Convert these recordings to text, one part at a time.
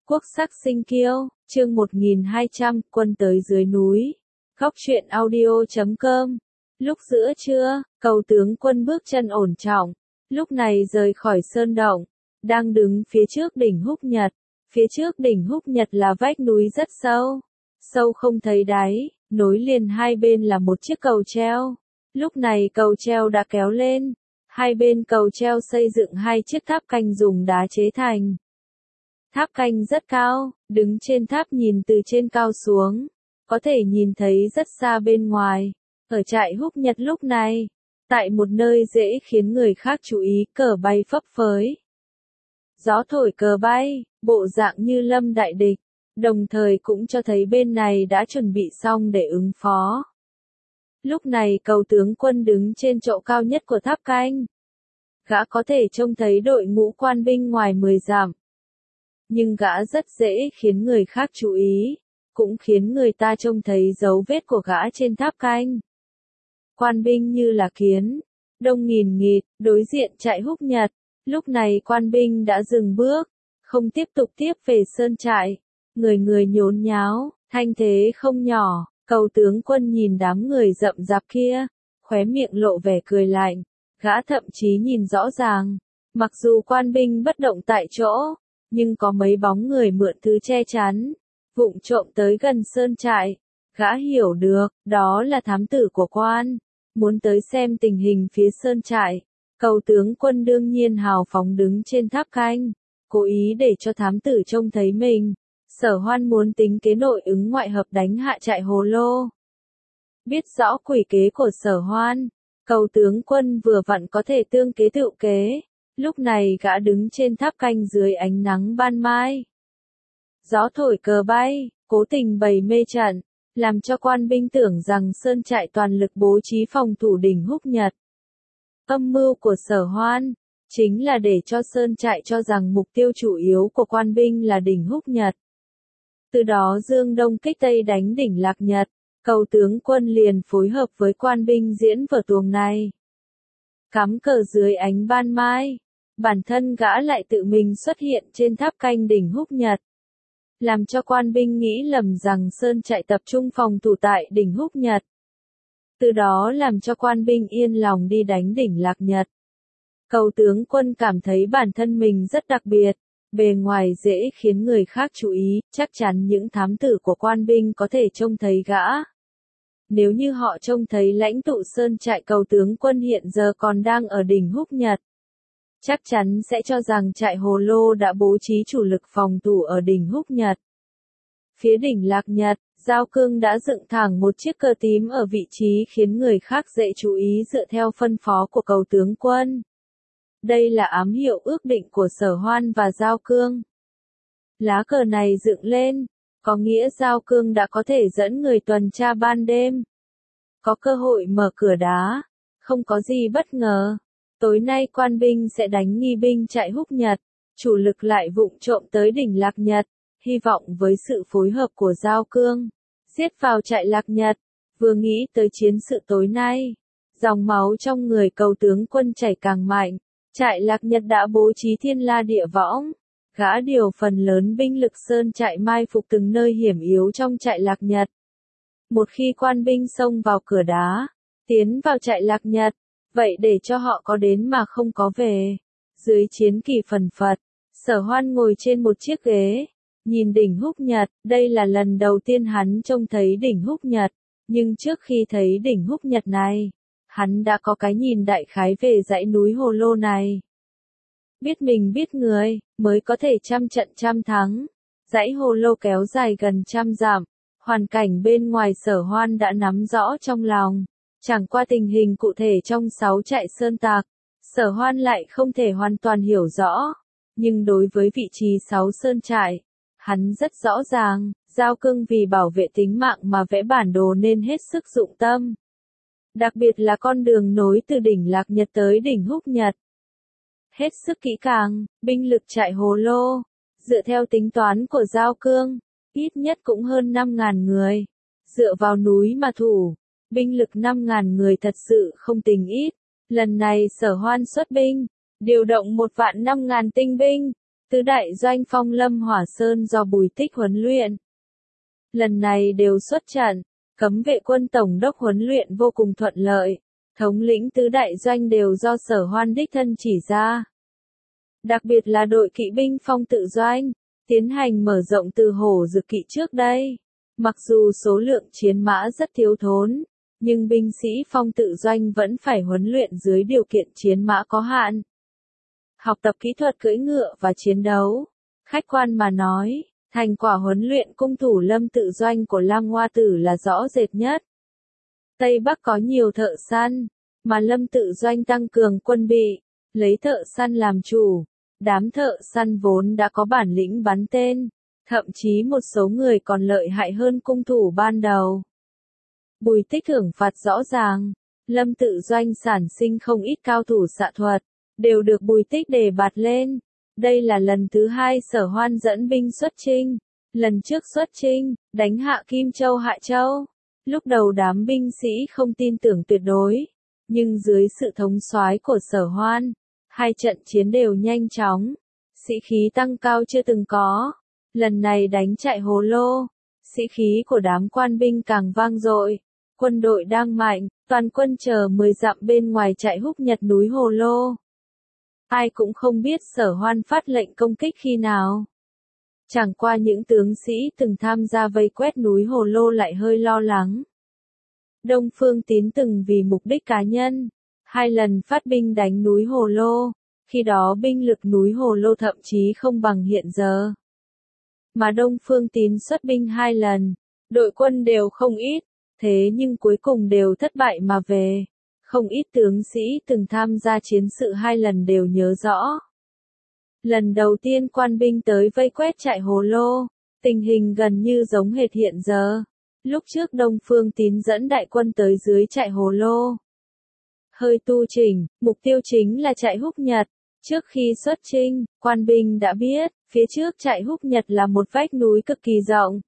Quốc sắc sinh kiêu, chương 1200, quân tới dưới núi. Góc truyện audio.com. Lúc giữa trưa, Cầu tướng Quân bước chân ổn trọng, lúc này rời khỏi sơn động, đang đứng phía trước đỉnh Húc Nhật. Phía trước đỉnh Húc Nhật là vách núi rất sâu, sâu không thấy đáy, nối liền hai bên là một chiếc cầu treo. Lúc này cầu treo đã kéo lên, hai bên cầu treo xây dựng hai chiếc tháp canh dùng đá chế thành. Tháp canh rất cao, đứng trên tháp nhìn từ trên cao xuống, có thể nhìn thấy rất xa bên ngoài. Ở trại Húc Nhật lúc này, tại một nơi dễ khiến người khác chú ý, cờ bay phấp phới. Gió thổi cờ bay, bộ dạng như lâm đại địch, đồng thời cũng cho thấy bên này đã chuẩn bị xong để ứng phó. Lúc này Cầu tướng Quân đứng trên chỗ cao nhất của tháp canh. Gã có thể trông thấy đội ngũ quan binh ngoài 10 dặm. Nhưng gã rất dễ khiến người khác chú ý, cũng khiến người ta trông thấy dấu vết của gã trên tháp canh. Quan binh như là kiến, đông nghìn nghịt, đối diện trại Húc Nhật. Lúc này quan binh đã dừng bước, không tiếp tục tiếp về sơn trại. Người người nhốn nháo, thanh thế không nhỏ. Cầu tướng Quân nhìn đám người rậm rạp kia, khóe miệng lộ vẻ cười lạnh. Gã thậm chí nhìn rõ ràng, mặc dù quan binh bất động tại chỗ, nhưng có mấy bóng người mượn thứ che chắn, vụng trộm tới gần sơn trại. Gã hiểu được, đó là thám tử của quan, muốn tới xem tình hình phía sơn trại. Cầu tướng Quân đương nhiên hào phóng đứng trên tháp canh, cố ý để cho thám tử trông thấy mình. Sở Hoan muốn tính kế nội ứng ngoại hợp đánh hạ trại Hồ Lô. Biết rõ quỷ kế của Sở Hoan, Cầu tướng Quân vừa vặn có thể tương kế tựu kế. Lúc này gã đứng trên tháp canh dưới ánh nắng ban mai. Gió thổi cờ bay, cố tình bày mê trận, làm cho quan binh tưởng rằng sơn trại toàn lực bố trí phòng thủ đỉnh Húc Nhật. Âm mưu của Sở Hoan chính là để cho sơn trại cho rằng mục tiêu chủ yếu của quan binh là đỉnh Húc Nhật. Từ đó dương đông kích tây đánh đỉnh Lạc Nhật. Cầu tướng Quân liền phối hợp với quan binh diễn vở tuồng này. Cắm cờ dưới ánh ban mai, bản thân gã lại tự mình xuất hiện trên tháp canh đỉnh Húc Nhật, làm cho quan binh nghĩ lầm rằng sơn trại tập trung phòng thủ tại đỉnh Húc Nhật. Từ đó làm cho quan binh yên lòng đi đánh đỉnh Lạc Nhật. Cầu tướng Quân cảm thấy bản thân mình rất đặc biệt, bề ngoài dễ khiến người khác chú ý, chắc chắn những thám tử của quan binh có thể trông thấy gã. Nếu như họ trông thấy lãnh tụ sơn trại Cầu tướng Quân hiện giờ còn đang ở đỉnh Húc Nhật, chắc chắn sẽ cho rằng trại Hồ Lô đã bố trí chủ lực phòng thủ ở đỉnh Húc Nhật. Phía đỉnh Lạc Nhật, Giao Cương đã dựng thẳng một chiếc cờ tím ở vị trí khiến người khác dễ chú ý dựa theo phân phó của Cầu tướng Quân. Đây là ám hiệu ước định của Sở Hoan và Giao Cương. Lá cờ này dựng lên, có nghĩa Giao Cương đã có thể dẫn người tuần tra ban đêm. Có cơ hội mở cửa đá, không có gì bất ngờ. Tối nay quan binh sẽ đánh nghi binh trại Húc Nhật, chủ lực lại vụng trộm tới đỉnh Lạc Nhật, hy vọng với sự phối hợp của Giao Cương, giết vào trại Lạc Nhật. Vừa nghĩ tới chiến sự tối nay, dòng máu trong người Cầu tướng Quân chảy càng mạnh. Trại Lạc Nhật đã bố trí thiên la địa võng, gã điều phần lớn binh lực sơn trại mai phục từng nơi hiểm yếu trong trại Lạc Nhật. Một khi quan binh xông vào cửa đá, tiến vào trại Lạc Nhật, vậy để cho họ có đến mà không có về. Dưới chiến kỳ phần phật, Sở Hoan ngồi trên một chiếc ghế, nhìn đỉnh Húc Nhật. Đây là lần đầu tiên hắn trông thấy đỉnh Húc Nhật, nhưng trước khi thấy đỉnh Húc Nhật này, hắn đã có cái nhìn đại khái về dãy núi Hồ Lô này. Biết mình biết người, mới có thể trăm trận trăm thắng. Dãy Hồ Lô kéo dài gần 100 dặm, hoàn cảnh bên ngoài Sở Hoan đã nắm rõ trong lòng. Chẳng qua tình hình cụ thể trong 6 trại sơn tặc, Sở Hoan lại không thể hoàn toàn hiểu rõ. Nhưng đối với vị trí 6 sơn trại, hắn rất rõ ràng. Giao Cương vì bảo vệ tính mạng mà vẽ bản đồ nên hết sức dụng tâm. Đặc biệt là con đường nối từ đỉnh Lạc Nhật tới đỉnh Húc Nhật. Hết sức kỹ càng, binh lực trại Hồ Lô, dựa theo tính toán của Giao Cương, ít nhất cũng hơn 5.000 người. Dựa vào núi mà thủ, binh lực 5.000 người thật sự không tính ít. Lần này Sở Hoan xuất binh, điều động 1.500.000 tinh binh, Tứ đại doanh Phong Lâm Hỏa Sơn do Bùi Tích huấn luyện. Lần này đều xuất trận, cấm vệ quân tổng đốc huấn luyện vô cùng thuận lợi, thống lĩnh tứ đại doanh đều do Sở Hoan đích thân chỉ ra. Đặc biệt là đội kỵ binh Phong tự doanh, tiến hành mở rộng từ Hổ Dực kỵ trước đây. Mặc dù số lượng chiến mã rất thiếu thốn, nhưng binh sĩ Phong tự doanh vẫn phải huấn luyện dưới điều kiện chiến mã có hạn. Học tập kỹ thuật cưỡi ngựa và chiến đấu. Khách quan mà nói, thành quả huấn luyện cung thủ Lâm tự doanh của Lăng Hoa Tử là rõ rệt nhất. Tây Bắc có nhiều thợ săn, mà Lâm tự doanh tăng cường quân bị, lấy thợ săn làm chủ. Đám thợ săn vốn đã có bản lĩnh bắn tên, thậm chí một số người còn lợi hại hơn cung thủ ban đầu. Bùi Tích thưởng phạt rõ ràng, Lâm tự doanh sản sinh không ít cao thủ xạ thuật, đều được Bùi Tích đề bạt lên. Đây là lần thứ hai Sở Hoan dẫn binh xuất chinh. Lần trước xuất chinh, đánh hạ Kim Châu Hạ Châu. Lúc đầu đám binh sĩ không tin tưởng tuyệt đối, nhưng dưới sự thống soái của Sở Hoan, hai trận chiến đều nhanh chóng, sĩ khí tăng cao chưa từng có. Lần này đánh chạy Hồ Lô, sĩ khí của đám quan binh càng vang dội. Quân đội đang mạnh, toàn quân chờ 10 dặm bên ngoài chạy húc nhật núi Hồ Lô. Ai cũng không biết Sở Hoan phát lệnh công kích khi nào. Chẳng qua những tướng sĩ từng tham gia vây quét núi Hồ Lô lại hơi lo lắng. Đông Phương Tín từng vì mục đích cá nhân, 2 lần phát binh đánh núi Hồ Lô, khi đó binh lực núi Hồ Lô thậm chí không bằng hiện giờ. Mà Đông Phương Tín xuất binh 2 lần, đội quân đều không ít, thế nhưng cuối cùng đều thất bại mà về. Không ít tướng sĩ từng tham gia chiến sự 2 lần đều nhớ rõ. Lần đầu tiên quan binh tới vây quét trại Hồ Lô, tình hình gần như giống hệt hiện giờ. Lúc trước Đông Phương Tín dẫn đại quân tới dưới trại Hồ Lô. Hơi tu chỉnh, mục tiêu chính là trại Húc Nhật. Trước khi xuất chinh, quan binh đã biết, phía trước trại Húc Nhật là một vách núi cực kỳ rộng.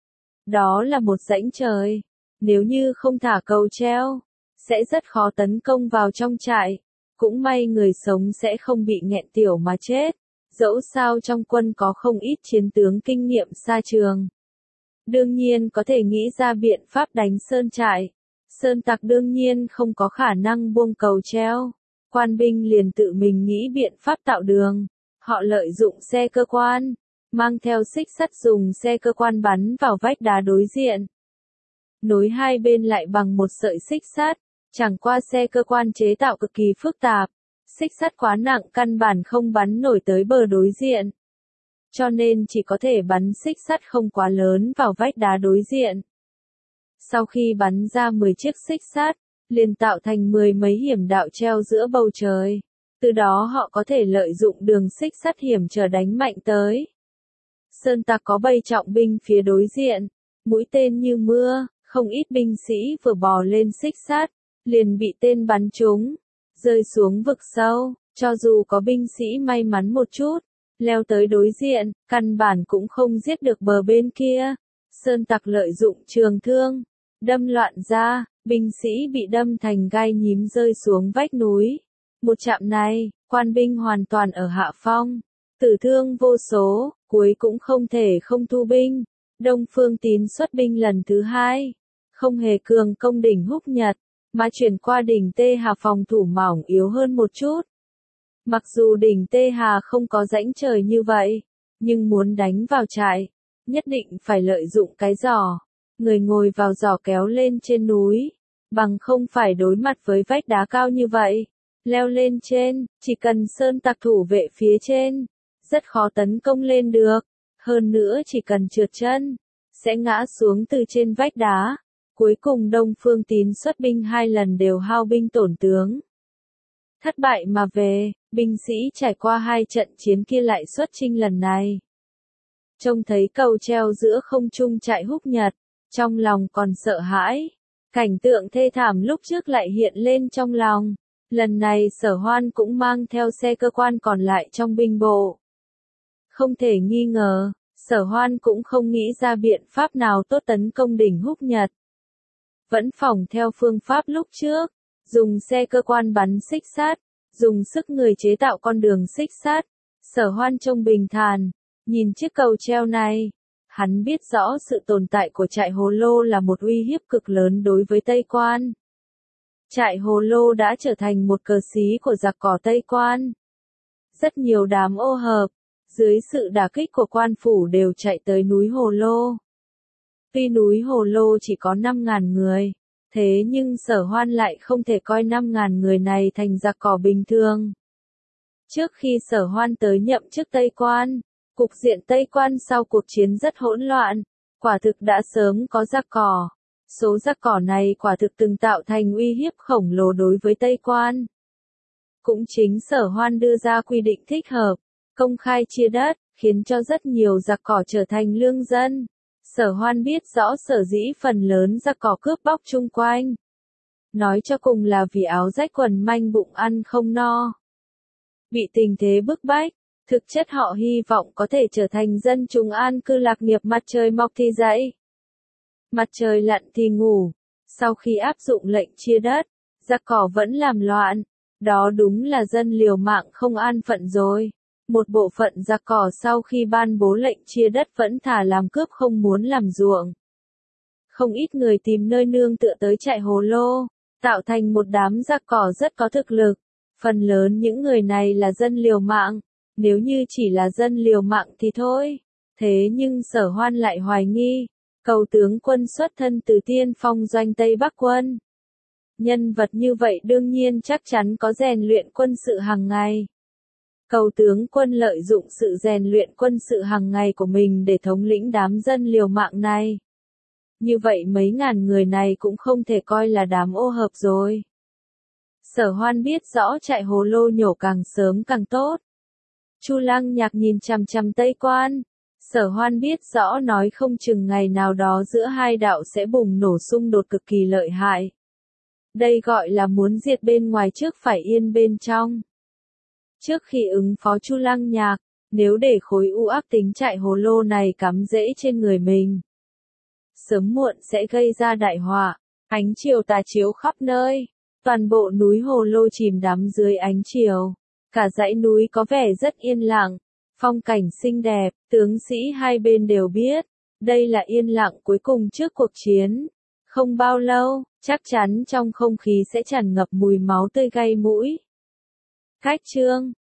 Đó là một rãnh trời. Nếu như không thả cầu treo, sẽ rất khó tấn công vào trong trại. Cũng may người sống sẽ không bị nghẹn tiểu mà chết. Dẫu sao trong quân có không ít chiến tướng kinh nghiệm xa trường. Đương nhiên có thể nghĩ ra biện pháp đánh sơn trại. Sơn tặc đương nhiên không có khả năng buông cầu treo. Quan binh liền tự mình nghĩ biện pháp tạo đường. Họ lợi dụng xe cơ quan, mang theo xích sắt dùng xe cơ quan bắn vào vách đá đối diện. Nối hai bên lại bằng một sợi xích sắt. Chẳng qua xe cơ quan chế tạo cực kỳ phức tạp. Xích sắt quá nặng căn bản không bắn nổi tới bờ đối diện. Cho nên chỉ có thể bắn xích sắt không quá lớn vào vách đá đối diện. Sau khi bắn ra 10 chiếc xích sắt, liền tạo thành 10 mấy hiểm đạo treo giữa bầu trời. Từ đó họ có thể lợi dụng đường xích sắt hiểm trở đánh mạnh tới. Sơn tặc có bầy trọng binh phía đối diện, mũi tên như mưa, không ít binh sĩ vừa bò lên xích sắt, liền bị tên bắn trúng, rơi xuống vực sâu. Cho dù có binh sĩ may mắn một chút, leo tới đối diện, căn bản cũng không giết được bờ bên kia. Sơn tặc lợi dụng trường thương, đâm loạn ra, binh sĩ bị đâm thành gai nhím rơi xuống vách núi. Một chạm này, quan binh hoàn toàn ở hạ phong, tử thương vô số, cuối cũng không thể không thu binh. Đông Phương Tín xuất binh lần thứ 2, không hề cường công đỉnh Húc Nhật, mà chuyển qua đỉnh Tê Hà phòng thủ mỏng yếu hơn một chút. Mặc dù đỉnh Tê Hà không có rãnh trời như vậy, nhưng muốn đánh vào trại, nhất định phải lợi dụng cái giỏ. Người ngồi vào giỏ kéo lên trên núi, bằng không phải đối mặt với vách đá cao như vậy. Leo lên trên, chỉ cần sơn tặc thủ vệ phía trên, rất khó tấn công lên được. Hơn nữa chỉ cần trượt chân, sẽ ngã xuống từ trên vách đá. Cuối cùng Đông Phương Tín xuất binh 2 lần đều hao binh tổn tướng. Thất bại mà về, binh sĩ trải qua 2 trận chiến kia lại xuất chinh lần này. Trông thấy cầu treo giữa không trung trại Húc Nhật, trong lòng còn sợ hãi. Cảnh tượng thê thảm lúc trước lại hiện lên trong lòng. Lần này Sở Hoan cũng mang theo xe cơ quan còn lại trong binh bộ. Không thể nghi ngờ, Sở Hoan cũng không nghĩ ra biện pháp nào tốt tấn công đỉnh Húc Nhật. Vẫn phỏng theo phương pháp lúc trước, dùng xe cơ quan bắn xích sắt, dùng sức người chế tạo con đường xích sắt, Sở Hoan trông bình thản, nhìn chiếc cầu treo này. Hắn biết rõ sự tồn tại của trại Hồ Lô là một uy hiếp cực lớn đối với Tây Quan. Trại Hồ Lô đã trở thành một cờ xí của giặc cỏ Tây Quan. Rất nhiều đám ô hợp, dưới sự đả kích của quan phủ đều chạy tới núi Hồ Lô. Tuy núi Hồ Lô chỉ có 5.000 người, thế nhưng Sở Hoan lại không thể coi 5.000 người này thành giặc cỏ bình thường. Trước khi Sở Hoan tới nhậm chức Tây Quan, cục diện Tây Quan sau cuộc chiến rất hỗn loạn, quả thực đã sớm có giặc cỏ. Số giặc cỏ này quả thực từng tạo thành uy hiếp khổng lồ đối với Tây Quan. Cũng chính Sở Hoan đưa ra quy định thích hợp, công khai chia đất, khiến cho rất nhiều giặc cỏ trở thành lương dân. Sở Hoan biết rõ sở dĩ phần lớn giặc cỏ cướp bóc chung quanh. Nói cho cùng là vì áo rách quần manh bụng ăn không no. Bị tình thế bức bách, thực chất họ hy vọng có thể trở thành dân chúng an cư lạc nghiệp, mặt trời mọc thì dậy, mặt trời lặn thì ngủ. Sau khi áp dụng lệnh chia đất, giặc cỏ vẫn làm loạn. Đó đúng là dân liều mạng không an phận rồi. Một bộ phận giặc cỏ sau khi ban bố lệnh chia đất vẫn thả làm cướp không muốn làm ruộng. Không ít người tìm nơi nương tựa tới trại Hồ Lô, tạo thành một đám giặc cỏ rất có thực lực. Phần lớn những người này là dân liều mạng. Nếu như chỉ là dân liều mạng thì thôi. Thế nhưng Sở Hoan lại hoài nghi. Cầu tướng quân xuất thân từ tiên phong doanh Tây Bắc quân. Nhân vật như vậy đương nhiên chắc chắn có rèn luyện quân sự hàng ngày. Cầu tướng quân lợi dụng sự rèn luyện quân sự hàng ngày của mình để thống lĩnh đám dân liều mạng này. Như vậy mấy ngàn người này cũng không thể coi là đám ô hợp rồi. Sở Hoan biết rõ trại Hồ Lô nhổ càng sớm càng tốt. Chu Lăng Nhạc nhìn chằm chằm Tây Quan. Sở Hoan biết rõ nói không chừng ngày nào đó giữa hai đạo sẽ bùng nổ xung đột cực kỳ lợi hại. Đây gọi là muốn diệt bên ngoài trước phải yên bên trong. Trước khi ứng phó Chu Lăng Nhạc, nếu để khối u ác tính trại Hồ Lô này cắm rễ trên người mình, sớm muộn sẽ gây ra đại họa. Ánh chiều tà chiếu khắp nơi, toàn bộ núi Hồ Lô chìm đắm dưới ánh chiều. Cả dãy núi có vẻ rất yên lặng, phong cảnh xinh đẹp, tướng sĩ hai bên đều biết, đây là yên lặng cuối cùng trước cuộc chiến. Không bao lâu, chắc chắn trong không khí sẽ tràn ngập mùi máu tươi gây mũi. Cách chương